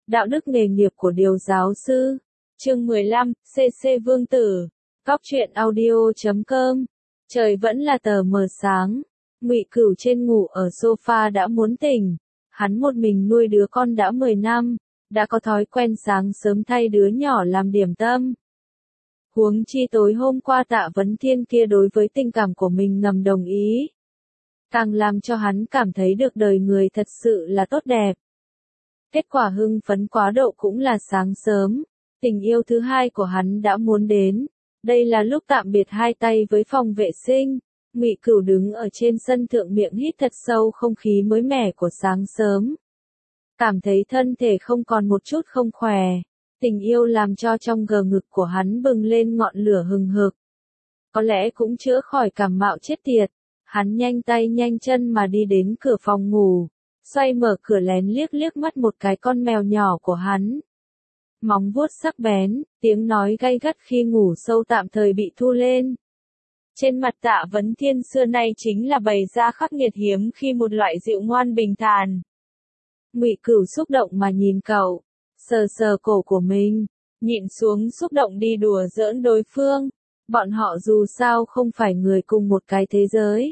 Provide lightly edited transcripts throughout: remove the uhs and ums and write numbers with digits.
Đạo đức nghề nghiệp của điều giáo sư. Chương 15, CC Vương Tử. Cóc truyện audio.com. Trời vẫn là tờ mờ sáng. Ngụy Cửu trên ngủ ở sofa đã muốn tỉnh. Hắn một mình nuôi đứa con đã 10 năm, đã có thói quen sáng sớm thay đứa nhỏ làm điểm tâm. Huống chi tối hôm qua Tạ Vấn Thiên kia đối với tình cảm của mình ngầm đồng ý. Càng làm cho hắn cảm thấy được đời người thật sự là tốt đẹp. Kết quả hưng phấn quá độ cũng là sáng sớm, tình yêu thứ hai của hắn đã muốn đến. Đây là lúc tạm biệt hai tay với phòng vệ sinh. Ngụy Cửu đứng ở trên sân thượng miệng hít thật sâu không khí mới mẻ của sáng sớm. Cảm thấy thân thể không còn một chút không khỏe. Tình yêu làm cho trong gờ ngực của hắn bừng lên ngọn lửa hừng hực. Có lẽ cũng chữa khỏi cảm mạo chết tiệt. Hắn nhanh tay nhanh chân mà đi đến cửa phòng ngủ. Xoay mở cửa lén liếc liếc mắt một cái con mèo nhỏ của hắn. Móng vuốt sắc bén, tiếng nói gay gắt khi ngủ sâu tạm thời bị thu lên. Trên mặt Tạ Vấn Thiên xưa nay chính là bày ra khắc nghiệt hiếm khi một loại dịu ngoan bình thản. Ngụy Cửu xúc động mà nhìn cậu, sờ sờ cổ của mình, nhịn xuống xúc động đi đùa giỡn đối phương. Bọn họ dù sao không phải người cùng một cái thế giới.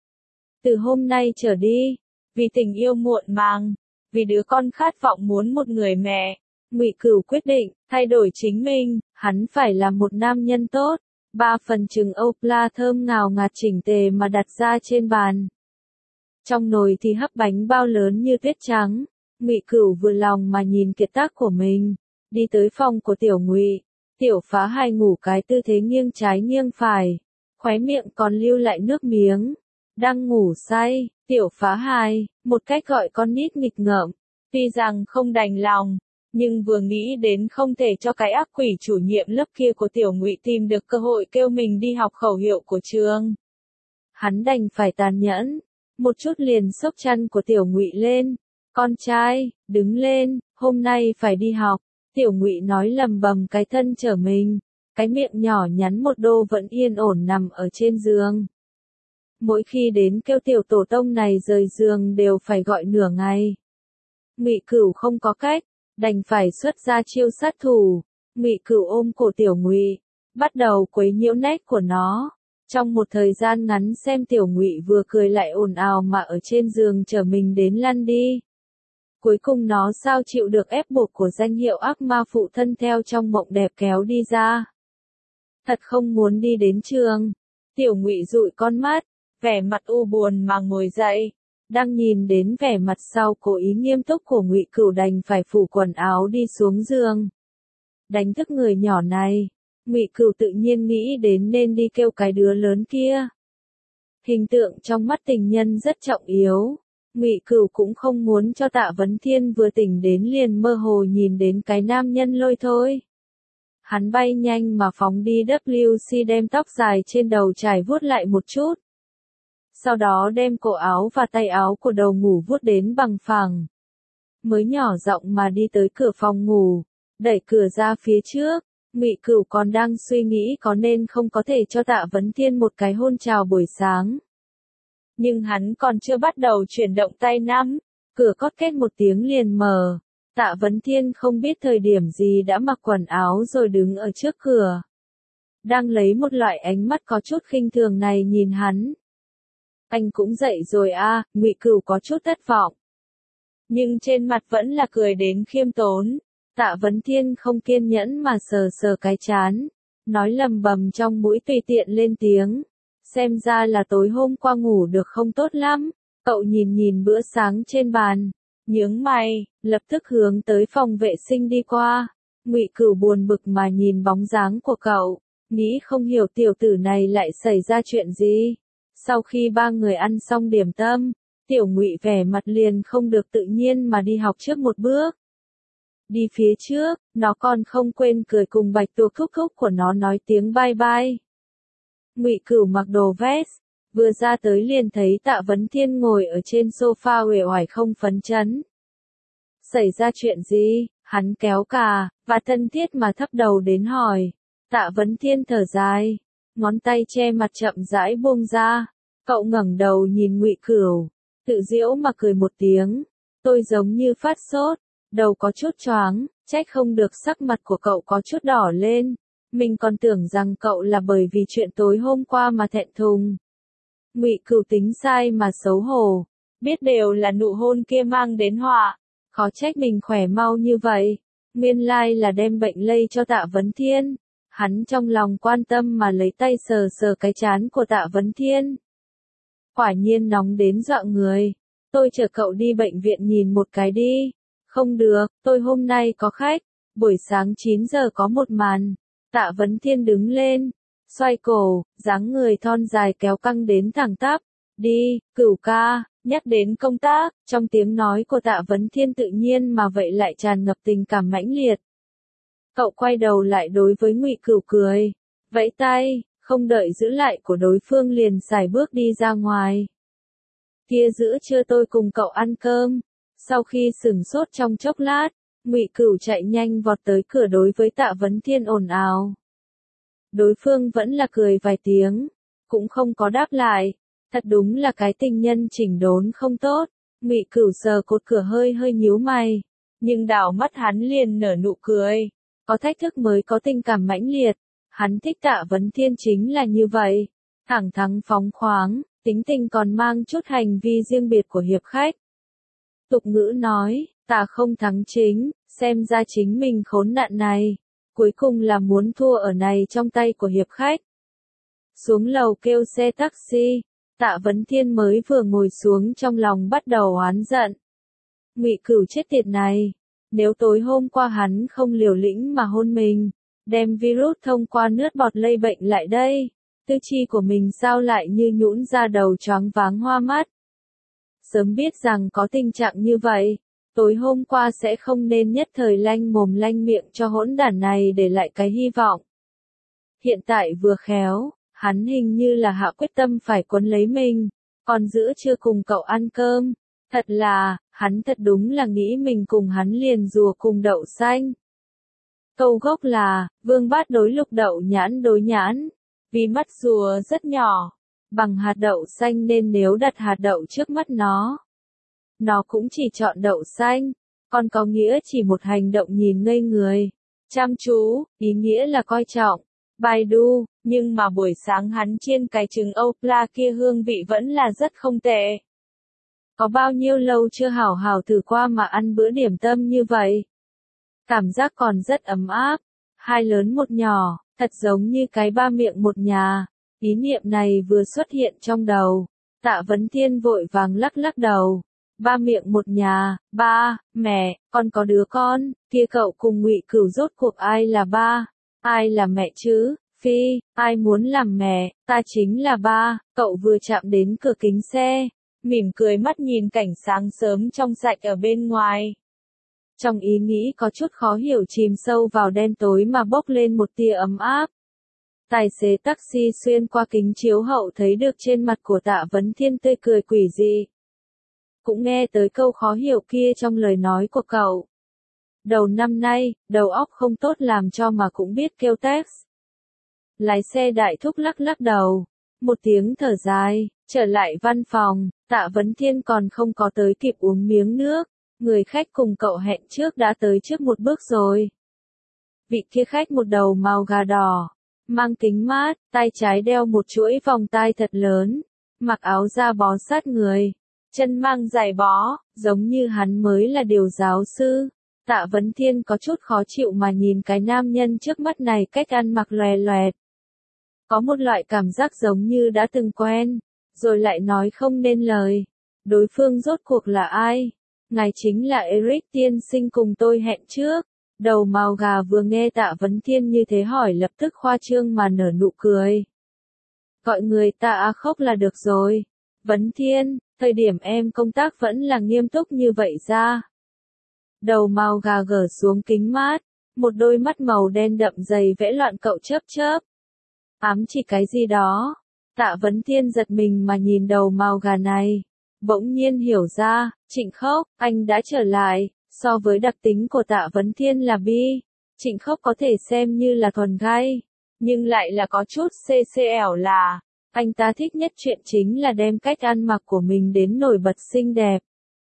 Từ hôm nay trở đi, vì tình yêu muộn màng, vì đứa con khát vọng muốn một người mẹ, Ngụy Cửu quyết định thay đổi chính mình, hắn phải là một nam nhân tốt. 3 phần trứng ốp la thơm ngào ngạt chỉnh tề mà đặt ra trên bàn. Trong nồi thì hấp bánh bao lớn như tuyết trắng. Ngụy Cửu vừa lòng mà nhìn kiệt tác của mình, đi tới phòng của Tiểu Ngụy. Tiểu Phá Hài ngủ cái tư thế nghiêng trái nghiêng phải, khóe miệng còn lưu lại nước miếng. Đang ngủ say, Tiểu Phá Hài, một cách gọi con nít nghịch ngợm, tuy rằng không đành lòng, nhưng vừa nghĩ đến không thể cho cái ác quỷ chủ nhiệm lớp kia của Tiểu Ngụy tìm được cơ hội kêu mình đi học khẩu hiệu của trường. Hắn đành phải tàn nhẫn, một chút liền xốc chăn của Tiểu Ngụy lên. Con trai, đứng lên, hôm nay phải đi học. Tiểu Ngụy nói lầm bầm cái thân trở mình, cái miệng nhỏ nhắn một đô vẫn yên ổn nằm ở trên giường. Mỗi khi đến kêu tiểu tổ tông này rời giường đều phải gọi nửa ngày. Ngụy Cửu không có cách, đành phải xuất ra chiêu sát thủ. Ngụy Cửu ôm cổ Tiểu Ngụy, bắt đầu quấy nhiễu nét của nó. Trong một thời gian ngắn xem Tiểu Ngụy vừa cười lại ồn ào mà ở trên giường chở mình đến lăn đi. Cuối cùng nó sao chịu được ép buộc của danh hiệu ác ma phụ thân theo trong mộng đẹp kéo đi ra. Thật không muốn đi đến trường. Tiểu Ngụy dụi con mắt, vẻ mặt u buồn mà ngồi dậy. Đang nhìn đến vẻ mặt sau cố ý nghiêm túc của Ngụy Cửu đành phải phủ quần áo đi xuống giường. Đánh thức người nhỏ này, Ngụy Cửu tự nhiên nghĩ đến nên đi kêu cái đứa lớn kia. Hình tượng trong mắt tình nhân rất trọng yếu. Ngụy Cửu cũng không muốn cho Tạ Vấn Thiên vừa tỉnh đến liền mơ hồ nhìn đến cái nam nhân lôi thôi. Hắn bay nhanh mà phóng đi WC đem tóc dài trên đầu trải vuốt lại một chút. Sau đó đem cổ áo và tay áo của đầu ngủ vuốt đến bằng phẳng. Mới nhỏ giọng mà đi tới cửa phòng ngủ, đẩy cửa ra phía trước. Ngụy Cửu còn đang suy nghĩ có nên không có thể cho Tạ Vấn Thiên một cái hôn chào buổi sáng. Nhưng hắn còn chưa bắt đầu chuyển động tay nắm, cửa cót két một tiếng liền mở. Tạ Vấn Thiên không biết thời điểm gì đã mặc quần áo rồi đứng ở trước cửa. Đang lấy một loại ánh mắt có chút khinh thường này nhìn hắn. Anh cũng dậy rồi à, Ngụy Cửu có chút thất vọng. Nhưng trên mặt vẫn là cười đến khiêm tốn. Tạ Vấn Thiên không kiên nhẫn mà sờ sờ cái trán, nói lầm bầm trong mũi tùy tiện lên tiếng. Xem ra là tối hôm qua ngủ được không tốt lắm. Cậu nhìn nhìn bữa sáng trên bàn, nhướng mày, lập tức hướng tới phòng vệ sinh đi qua. Ngụy Cửu buồn bực mà nhìn bóng dáng của cậu, nghĩ không hiểu tiểu tử này lại xảy ra chuyện gì. Sau khi ba người ăn xong điểm tâm, Tiểu Ngụy vẻ mặt liền không được tự nhiên mà đi học trước một bước. Đi phía trước, nó còn không quên cười cùng bạch tuộc khúc khúc của nó nói tiếng bye bye. Ngụy Cửu mặc đồ vest, vừa ra tới liền thấy Tạ Vấn Thiên ngồi ở trên sofa uể oải không phấn chấn. Xảy ra chuyện gì? Hắn kéo cà, và thân thiết mà thấp đầu đến hỏi. Tạ Vấn Thiên thở dài, ngón tay che mặt chậm rãi buông ra. Cậu ngẩng đầu nhìn Ngụy Cửu, tự giễu mà cười một tiếng. Tôi giống như phát sốt, đầu có chút choáng, trách không được sắc mặt của cậu có chút đỏ lên. Mình còn tưởng rằng cậu là bởi vì chuyện tối hôm qua mà thẹn thùng. Ngụy Cửu tính sai mà xấu hổ, biết đều là nụ hôn kia mang đến họa, khó trách mình khỏe mau như vậy, nguyên lai là đem bệnh lây cho Tạ Vấn Thiên. Hắn trong lòng quan tâm mà lấy tay sờ sờ cái trán của Tạ Vấn Thiên. Quả nhiên nóng đến dọa người, tôi chở cậu đi bệnh viện nhìn một cái đi. Không được, tôi hôm nay có khách, buổi sáng 9 giờ có một màn. Tạ Vấn Thiên đứng lên, xoay cổ, dáng người thon dài kéo căng đến thẳng tắp. Đi, Cửu ca, nhắc đến công tác, trong tiếng nói của Tạ Vấn Thiên tự nhiên mà vậy lại tràn ngập tình cảm mãnh liệt. Cậu quay đầu lại đối với Ngụy Cửu cười, vẫy tay, không đợi giữ lại của đối phương liền sải bước đi ra ngoài. Kia giữa trưa tôi cùng cậu ăn cơm. Sau khi sửng sốt trong chốc lát, Ngụy Cửu chạy nhanh vọt tới cửa đối với Tạ Vấn Thiên ồn ào. Đối phương vẫn là cười vài tiếng, cũng không có đáp lại. Thật đúng là cái tình nhân chỉnh đốn không tốt. Ngụy Cửu sờ cột cửa hơi hơi nhíu mày, nhưng đảo mắt hắn liền nở nụ cười. Có thách thức mới có tình cảm mãnh liệt. Hắn thích Tạ Vấn Thiên chính là như vậy, thẳng thắn phóng khoáng, tính tình còn mang chút hành vi riêng biệt của hiệp khách. Tục ngữ nói, ta không thắng chính, xem ra chính mình khốn nạn này, cuối cùng là muốn thua ở này trong tay của hiệp khách. Xuống lầu kêu xe taxi, Tạ Vấn Thiên mới vừa ngồi xuống trong lòng bắt đầu oán giận. Ngụy Cửu chết tiệt này, nếu tối hôm qua hắn không liều lĩnh mà hôn mình, đem virus thông qua nước bọt lây bệnh lại đây, tư chi của mình sao lại như nhũn ra đầu choáng váng hoa mắt. Sớm biết rằng có tình trạng như vậy, tối hôm qua sẽ không nên nhất thời lanh mồm lanh miệng cho hỗn đản này để lại cái hy vọng. Hiện tại vừa khéo, hắn hình như là hạ quyết tâm phải quấn lấy mình, còn giữa trưa cùng cậu ăn cơm. Thật là, hắn thật đúng là nghĩ mình cùng hắn liền rùa cùng đậu xanh. Câu gốc là, vương bát đối lục đậu nhãn đối nhãn, vì mắt rùa rất nhỏ, bằng hạt đậu xanh nên nếu đặt hạt đậu trước mắt nó cũng chỉ chọn đậu xanh, còn có nghĩa chỉ một hành động nhìn ngây người, chăm chú, ý nghĩa là coi trọng. Baidu, nhưng mà buổi sáng hắn chiên cái trứng Âu Pla kia hương vị vẫn là rất không tệ. Có bao nhiêu lâu chưa hảo hảo thử qua mà ăn bữa điểm tâm như vậy? Cảm giác còn rất ấm áp, hai lớn một nhỏ, thật giống như cái ba miệng một nhà. Ý niệm này vừa xuất hiện trong đầu, Tạ Vấn Thiên vội vàng lắc lắc đầu. Ba miệng một nhà, ba, mẹ, còn có đứa con, kia cậu cùng Ngụy Cửu rốt cuộc ai là ba, ai là mẹ chứ? Phi, ai muốn làm mẹ, ta chính là ba. Cậu vừa chạm đến cửa kính xe, mỉm cười mắt nhìn cảnh sáng sớm trong sạch ở bên ngoài. Trong ý nghĩ có chút khó hiểu chìm sâu vào đen tối mà bốc lên một tia ấm áp. Tài xế taxi xuyên qua kính chiếu hậu thấy được trên mặt của Tạ Vấn Thiên tươi cười quỷ dị. Cũng nghe tới câu khó hiểu kia trong lời nói của cậu. Đầu năm nay, đầu óc không tốt làm cho mà cũng biết kêu text. Lái xe đại thúc lắc lắc đầu. Một tiếng thở dài, trở lại văn phòng, Tạ Vấn Thiên còn không có tới kịp uống miếng nước. Người khách cùng cậu hẹn trước đã tới trước một bước rồi. Vị kia khách một đầu màu gà đỏ, mang kính mát, tay trái đeo một chuỗi vòng tai thật lớn, mặc áo da bó sát người, chân mang giày bó, giống như hắn mới là điều giáo sư. Tạ Vấn Thiên có chút khó chịu mà nhìn cái nam nhân trước mắt này cách ăn mặc lòe loẹt. Có một loại cảm giác giống như đã từng quen, rồi lại nói không nên lời. Đối phương rốt cuộc là ai? Ngài chính là Eric tiên sinh cùng tôi hẹn trước. Đầu màu gà vừa nghe Tạ Vấn Thiên như thế hỏi lập tức khoa trương mà nở nụ cười. Gọi người ta khóc là được rồi. Vấn Thiên, thời điểm em công tác vẫn là nghiêm túc như vậy ra. Đầu màu gà gỡ xuống kính mát, một đôi mắt màu đen đậm dày vẽ loạn cậu chớp chớp. Ám chỉ cái gì đó. Tạ Vấn Thiên giật mình mà nhìn đầu màu gà này. Bỗng nhiên hiểu ra, Trịnh Khốc, anh đã trở lại. So với đặc tính của Tạ Vấn Thiên là bi, Trịnh Khốc có thể xem như là thuần gai, nhưng lại là có chút ccl là, anh ta thích nhất chuyện chính là đem cách ăn mặc của mình đến nổi bật xinh đẹp.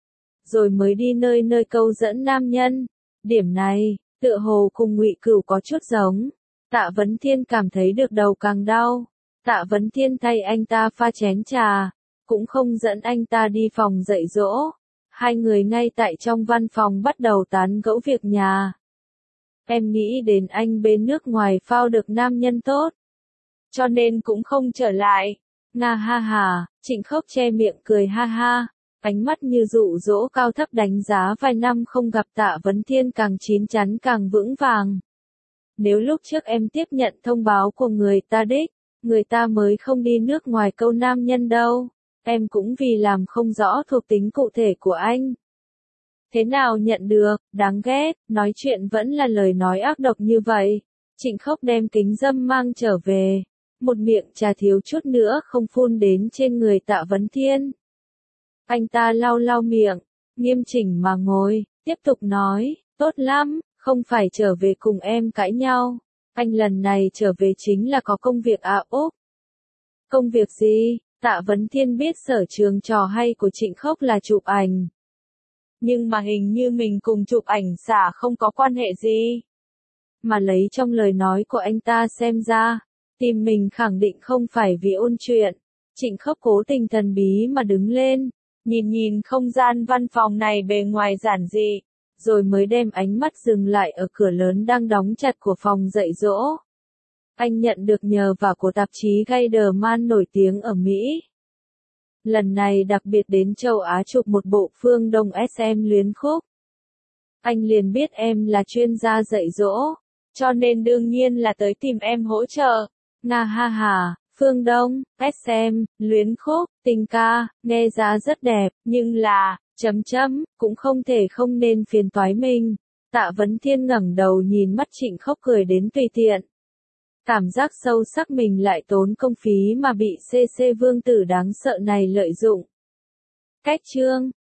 rồi mới đi nơi nơi câu dẫn nam nhân. Điểm này, tựa hồ cùng Ngụy Cửu có chút giống. Tạ Vấn Thiên cảm thấy được đầu càng đau. Tạ Vấn Thiên thay anh ta pha chén trà, cũng không dẫn anh ta đi phòng dạy dỗ. Hai người ngay tại trong văn phòng bắt đầu tán gẫu việc nhà. Em nghĩ đến anh bên nước ngoài phao được nam nhân tốt, cho nên cũng không trở lại. Nga ha ha, Trịnh Khốc che miệng cười ha ha, ánh mắt như dụ dỗ cao thấp đánh giá vài năm không gặp Tạ Vấn Thiên càng chín chắn càng vững vàng. Nếu lúc trước em tiếp nhận thông báo của người ta đích, người ta mới không đi nước ngoài câu nam nhân đâu. Em cũng vì làm không rõ thuộc tính cụ thể của anh. Thế nào nhận được, đáng ghét, nói chuyện vẫn là lời nói ác độc như vậy. Trịnh Khốc đem kính dâm mang trở về. Một miệng trà thiếu chút nữa không phun đến trên người Tạ Vấn Thiên. Anh ta lau lau miệng, nghiêm chỉnh mà ngồi, tiếp tục nói, tốt lắm, không phải trở về cùng em cãi nhau. Anh lần này trở về chính là có công việc à Úc. Công việc gì? Tạ Vấn Thiên biết sở trường trò hay của Trịnh Khốc là chụp ảnh. Nhưng mà hình như mình cùng chụp ảnh xả không có quan hệ gì. Mà lấy trong lời nói của anh ta xem ra, tìm mình khẳng định không phải vì ôn chuyện. Trịnh Khốc cố tình thần bí mà đứng lên, nhìn không gian văn phòng này bề ngoài giản dị, rồi mới đem ánh mắt dừng lại ở cửa lớn đang đóng chặt của phòng dạy dỗ. Anh nhận được nhờ vả của tạp chí Geiderman nổi tiếng ở Mỹ. Lần này đặc biệt đến châu Á chụp một bộ Phương Đông SM luyến khúc. Anh liền biết em là chuyên gia dạy dỗ, cho nên đương nhiên là tới tìm em hỗ trợ. Nga ha ha, Phương Đông, SM, luyến khúc, tình ca, nghe giá rất đẹp, nhưng là, cũng không thể không nên phiền toái mình. Tạ Vấn Thiên ngẩng đầu nhìn mắt Trịnh Khốc cười đến tùy tiện. Cảm giác sâu sắc mình lại tốn công phí mà bị CC vương tử đáng sợ này lợi dụng. Cách chương